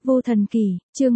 Vô Thần Kỳ, chương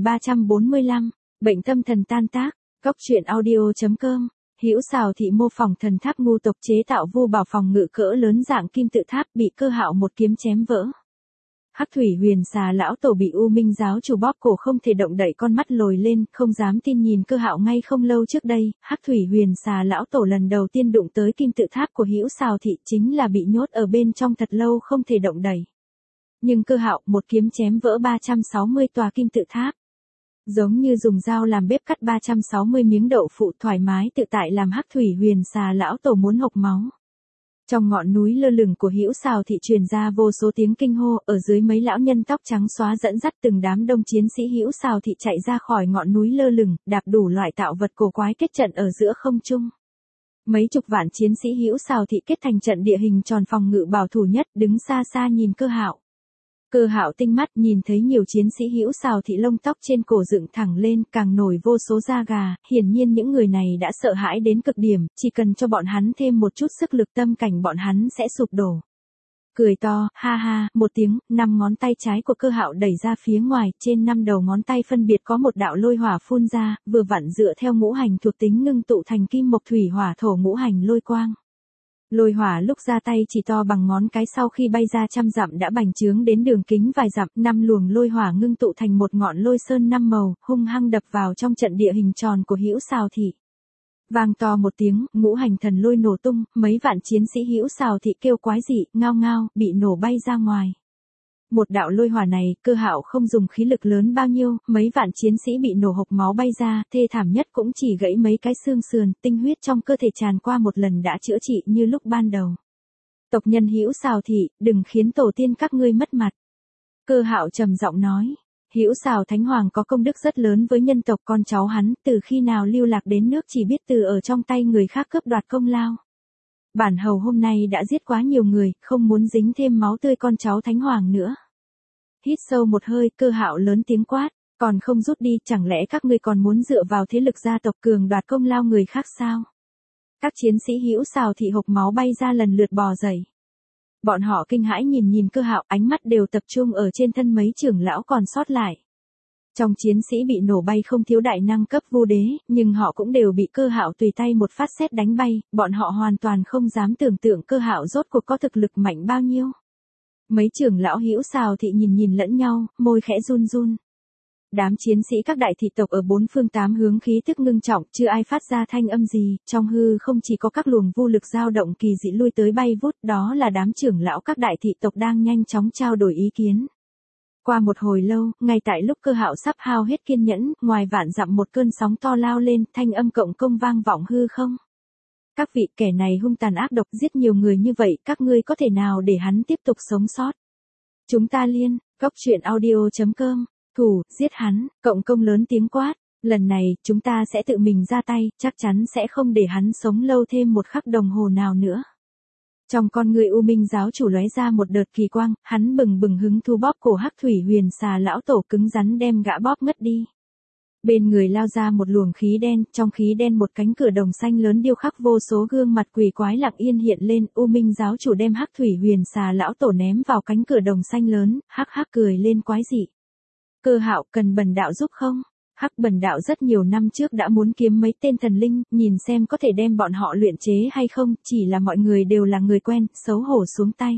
1345, bệnh tâm thần tan tác, góc truyện audio.com. Hữu Sào Thị mô phỏng thần tháp ngu tộc chế tạo vô bảo phòng ngự cỡ lớn dạng kim tự tháp bị Cơ Hạo một kiếm chém vỡ. Hắc Thủy Huyền Xà lão tổ bị U Minh giáo chủ bóp cổ không thể động đậy, con mắt lồi lên, không dám tin nhìn Cơ Hạo. Ngay không lâu trước đây, Hắc Thủy Huyền Xà lão tổ lần đầu tiên đụng tới kim tự tháp của Hữu Sào Thị chính là bị nhốt ở bên trong thật lâu không thể động đậy. Nhưng Cơ Hạo một kiếm chém vỡ 360 tòa kim tự tháp. Giống như dùng dao làm bếp cắt 360 miếng đậu phụ, thoải mái tự tại làm Hắc Thủy Huyền Xà lão tổ muốn hộc máu. Trong ngọn núi lơ lửng của Hữu Sào Thị truyền ra vô số tiếng kinh hô, ở dưới mấy lão nhân tóc trắng xóa dẫn dắt từng đám đông chiến sĩ Hữu Sào Thị chạy ra khỏi ngọn núi lơ lửng, đạp đủ loại tạo vật cổ quái kết trận ở giữa không trung. Mấy chục vạn chiến sĩ Hữu Sào Thị kết thành trận địa hình tròn phòng ngự bảo thủ nhất, đứng xa xa nhìn Cơ Hạo. Cơ Hạo tinh mắt nhìn thấy nhiều chiến sĩ Hữu Sào Thị lông tóc trên cổ dựng thẳng lên, càng nổi vô số da gà, hiển nhiên những người này đã sợ hãi đến cực điểm, chỉ cần cho bọn hắn thêm một chút sức lực tâm cảnh bọn hắn sẽ sụp đổ. Cười to, ha ha, một tiếng, 5 ngón tay trái của Cơ Hạo đẩy ra phía ngoài, trên 5 đầu ngón tay phân biệt có một đạo lôi hỏa phun ra, vừa vặn dựa theo ngũ hành thuộc tính ngưng tụ thành kim mộc thủy hỏa thổ ngũ hành lôi quang. Lôi hỏa lúc ra tay chỉ to bằng ngón cái, sau khi bay ra trăm dặm đã bành trướng đến đường kính vài dặm, 5 luồng lôi hỏa ngưng tụ thành một ngọn lôi sơn 5 màu, hung hăng đập vào trong trận địa hình tròn của Hữu Sào Thị. Vang to một tiếng, ngũ hành thần lôi nổ tung, mấy vạn chiến sĩ Hữu Sào Thị kêu quái dị, ngao ngao, bị nổ bay ra ngoài. Một đạo lôi hỏa này, Cơ Hạo không dùng khí lực lớn bao nhiêu, mấy vạn chiến sĩ bị nổ hộc máu bay ra, thê thảm nhất cũng chỉ gãy mấy cái xương sườn, tinh huyết trong cơ thể tràn qua một lần đã chữa trị như lúc ban đầu. Tộc nhân Hữu Sào Thị, đừng khiến tổ tiên các ngươi mất mặt. Cơ Hạo trầm giọng nói, Hữu Sào Thánh Hoàng có công đức rất lớn với nhân tộc, con cháu hắn, từ khi nào lưu lạc đến nước chỉ biết từ ở trong tay người khác cướp đoạt công lao. Bản hầu hôm nay đã giết quá nhiều người, không muốn dính thêm máu tươi con cháu Thánh Hoàng nữa. Hít sâu một hơi, Cơ Hạo lớn tiếng quát, còn không rút đi, chẳng lẽ các ngươi còn muốn dựa vào thế lực gia tộc cường đoạt công lao người khác sao? Các chiến sĩ Hữu Sào Thị hộc máu bay ra lần lượt bò dậy. Bọn họ kinh hãi nhìn Cơ Hạo, ánh mắt đều tập trung ở trên thân mấy trưởng lão còn sót lại. Trong chiến sĩ bị nổ bay không thiếu đại năng cấp vu đế, nhưng họ cũng đều bị Cơ Hạo tùy tay một phát sét đánh bay, bọn họ hoàn toàn không dám tưởng tượng Cơ Hạo rốt cuộc có thực lực mạnh bao nhiêu. Mấy trưởng lão Hữu Sào Thị nhìn lẫn nhau, môi khẽ run run. Đám chiến sĩ các đại thị tộc ở bốn phương tám hướng khí tức ngưng trọng, chưa ai phát ra thanh âm gì, trong hư không chỉ có các luồng vô lực dao động kỳ dị lui tới bay vút, đó là đám trưởng lão các đại thị tộc đang nhanh chóng trao đổi ý kiến. Qua một hồi lâu, ngay tại lúc Cơ Hạo sắp hao hết kiên nhẫn, ngoài vạn dặm một cơn sóng to lao lên, thanh âm cộng công vang vọng hư không. Các vị, kẻ này hung tàn ác độc, giết nhiều người như vậy, các ngươi có thể nào để hắn tiếp tục sống sót? Chúng ta liên, góc truyện audio.com, thủ, giết hắn, cộng công lớn tiếng quát, lần này, chúng ta sẽ tự mình ra tay, chắc chắn sẽ không để hắn sống lâu thêm một khắc đồng hồ nào nữa. Trong con người U Minh giáo chủ lóe ra một đợt kỳ quang, hắn bừng bừng hứng thú bóp cổ Hắc Thủy Huyền Xà lão tổ, cứng rắn đem gã bóp ngất đi. Bên người lao ra một luồng khí đen, trong khí đen một cánh cửa đồng xanh lớn điêu khắc vô số gương mặt quỷ quái lặng yên hiện lên, U Minh giáo chủ đem Hắc Thủy Huyền Xà lão tổ ném vào cánh cửa đồng xanh lớn, hắc hắc cười lên quái dị. Cơ Hạo, cần bần đạo giúp không? Hắc bần đạo rất nhiều năm trước đã muốn kiếm mấy tên thần linh, nhìn xem có thể đem bọn họ luyện chế hay không, chỉ là mọi người đều là người quen, xấu hổ xuống tay.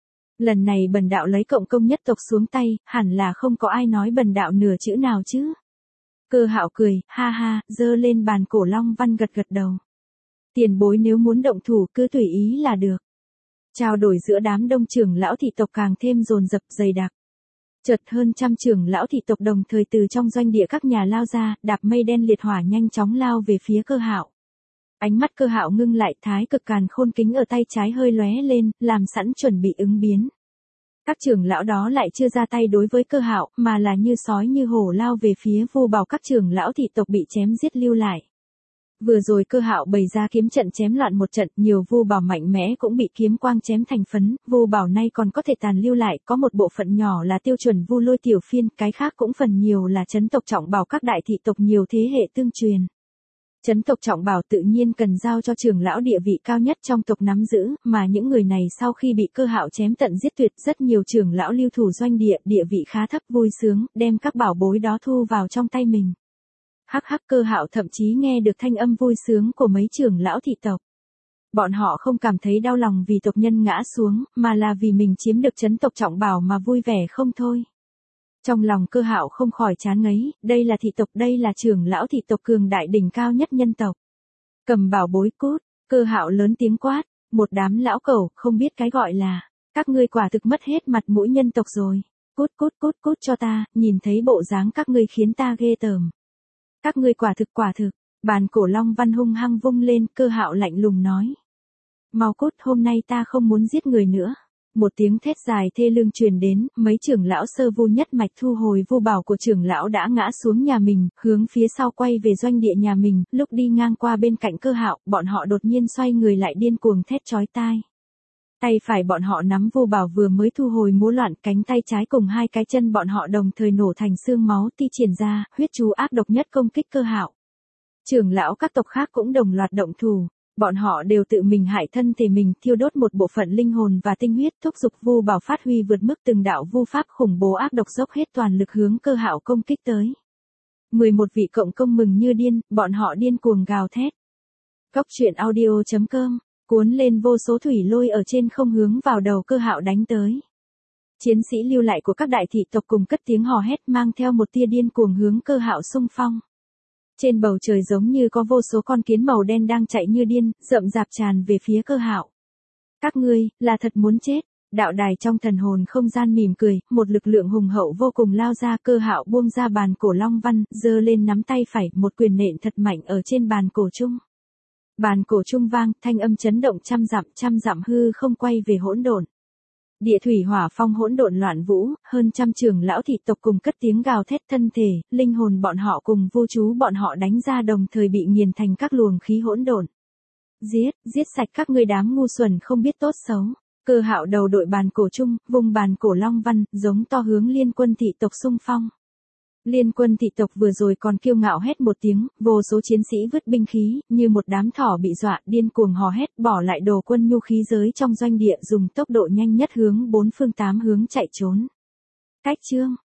Lần này bần đạo lấy cộng công nhất tộc xuống tay, hẳn là không có ai nói bần đạo nửa chữ nào chứ. Cơ Hạo cười, ha ha, giơ lên bàn cổ long văn gật đầu. Tiền bối nếu muốn động thủ cứ tùy ý là được. Trao đổi giữa đám đông trưởng lão thị tộc càng thêm dồn dập dày đặc. Chợt hơn trăm trưởng lão thị tộc đồng thời từ trong doanh địa các nhà lao ra, đạp mây đen liệt hỏa nhanh chóng lao về phía Cơ Hạo. Ánh mắt Cơ Hạo ngưng lại, thái cực càn khôn kính ở tay trái hơi lóe lên, làm sẵn chuẩn bị ứng biến. Các trưởng lão đó lại chưa ra tay đối với Cơ Hạo, mà là như sói như hổ lao về phía vu bảo các trưởng lão thị tộc bị chém giết lưu lại. Vừa rồi Cơ Hạo bày ra kiếm trận chém loạn một trận, nhiều vu bảo mạnh mẽ cũng bị kiếm quang chém thành phấn, vu bảo nay còn có thể tàn lưu lại, có một bộ phận nhỏ là tiêu chuẩn vu lôi tiểu phiên, cái khác cũng phần nhiều là chấn tộc trọng bảo các đại thị tộc nhiều thế hệ tương truyền. Trấn tộc trọng bảo tự nhiên cần giao cho trưởng lão địa vị cao nhất trong tộc nắm giữ, mà những người này sau khi bị Cơ Hạo chém tận giết tuyệt, rất nhiều trưởng lão lưu thủ doanh địa, địa vị khá thấp vui sướng, đem các bảo bối đó thu vào trong tay mình. Hắc hắc, Cơ Hạo thậm chí nghe được thanh âm vui sướng của mấy trưởng lão thị tộc. Bọn họ không cảm thấy đau lòng vì tộc nhân ngã xuống, mà là vì mình chiếm được trấn tộc trọng bảo mà vui vẻ không thôi. Trong lòng Cơ Hạo không khỏi chán ngấy, đây là thị tộc, đây là trưởng lão thị tộc cường đại đỉnh cao nhất nhân tộc. Cầm bảo bối cút, Cơ Hạo lớn tiếng quát, một đám lão cẩu, không biết cái gọi là, các ngươi quả thực mất hết mặt mũi nhân tộc rồi. Cút cút cút cút cho ta, nhìn thấy bộ dáng các ngươi khiến ta ghê tởm. Các ngươi quả thực, bàn cổ long văn hung hăng vung lên, Cơ Hạo lạnh lùng nói. Mau cút, hôm nay ta không muốn giết người nữa. Một tiếng thét dài thê lương truyền đến, mấy trưởng lão sơ vu nhất mạch thu hồi vu bảo của trưởng lão đã ngã xuống nhà mình, hướng phía sau quay về doanh địa nhà mình, lúc đi ngang qua bên cạnh Cơ Hạo, bọn họ đột nhiên xoay người lại điên cuồng thét chói tai. Tay phải bọn họ nắm vu bảo vừa mới thu hồi múa loạn, cánh tay trái cùng hai cái chân bọn họ đồng thời nổ thành xương máu ti triển ra, huyết chú ác độc nhất công kích Cơ Hạo. Trưởng lão các tộc khác cũng đồng loạt động thủ. Bọn họ đều tự mình hại thân thể mình, thiêu đốt một bộ phận linh hồn và tinh huyết, thúc giục vu bảo phát huy vượt mức từng đạo vu pháp khủng bố ác độc, dốc hết toàn lực hướng Cơ Hạo công kích tới. 11 vị cộng công mừng như điên, bọn họ điên cuồng gào thét. Cốc truyện audio.com, cuốn lên vô số thủy lôi ở trên không hướng vào đầu Cơ Hạo đánh tới. Chiến sĩ lưu lại của các đại thị tộc cùng cất tiếng hò hét mang theo một tia điên cuồng hướng Cơ Hạo xung phong. Trên bầu trời giống như có vô số con kiến màu đen đang chạy như điên, rậm rạp tràn về phía Cơ Hạo. Các ngươi, là thật muốn chết. Đạo đài trong thần hồn không gian mỉm cười, một lực lượng hùng hậu vô cùng lao ra, Cơ Hạo buông ra bàn cổ long văn, giơ lên nắm tay phải, một quyền nện thật mạnh ở trên bàn cổ trung. Bàn cổ trung vang, thanh âm chấn động trăm dặm hư không quay về hỗn độn. Địa thủy hỏa phong hỗn độn loạn vũ, hơn trăm trưởng lão thị tộc cùng cất tiếng gào thét, thân thể, linh hồn bọn họ cùng vô chú bọn họ đánh ra đồng thời bị nghiền thành các luồng khí hỗn độn. Giết sạch các ngươi đám ngu xuẩn không biết tốt xấu. Cơ Hạo đầu đội bàn cổ trung, vùng bàn cổ long văn, giống to hướng liên quân thị tộc xung phong. Liên quân thị tộc vừa rồi còn kiêu ngạo hét một tiếng, vô số chiến sĩ vứt binh khí, như một đám thỏ bị dọa, điên cuồng hò hét, bỏ lại đồ quân nhu khí giới trong doanh địa, dùng tốc độ nhanh nhất hướng 4 phương 8 hướng chạy trốn. Cách chương